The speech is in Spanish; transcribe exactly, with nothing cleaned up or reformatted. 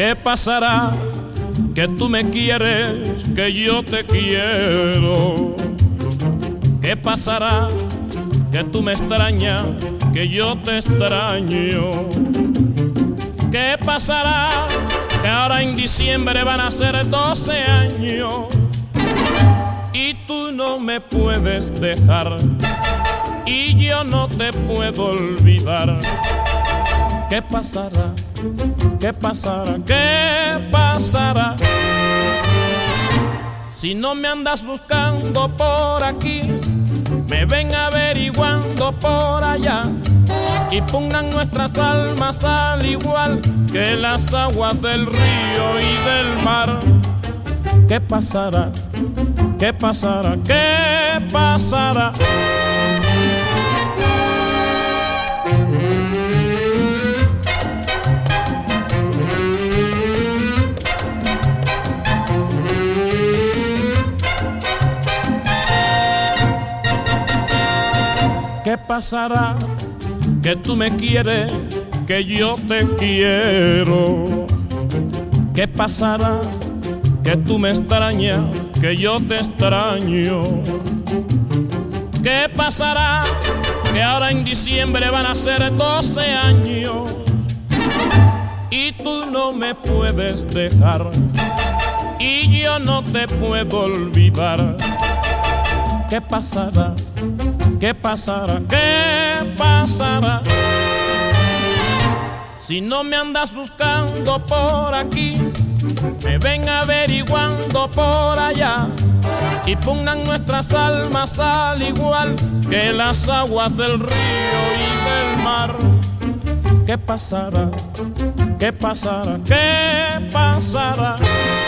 ¿Qué pasará? Que tú me quieres, que yo te quiero. ¿Qué pasará? Que tú me extrañas, que yo te extraño. ¿Qué pasará? Que ahora en diciembre van a ser doce años y tú no me puedes dejar y yo no te puedo olvidar. ¿Qué pasará? ¿Qué pasará? ¿Qué pasará? Si no me andas buscando por aquí, me ven averiguando por allá y pongan nuestras almas al igual que las aguas del río y del mar. ¿Qué pasará? ¿Qué pasará? ¿Qué pasará? ¿Qué pasará? Que tú me quieres, que yo te quiero. ¿Qué pasará? Que tú me extrañas, que yo te extraño. ¿Qué pasará? Que ahora en diciembre van a ser doce años y tú no me puedes dejar y yo no te puedo olvidar. ¿Qué pasará? ¿Qué pasará? ¿Qué pasará? Si no me andas buscando por aquí, me ven averiguando por allá y pongan nuestras almas al igual que las aguas del río y del mar. ¿Qué pasará? ¿Qué pasará? ¿Qué pasará?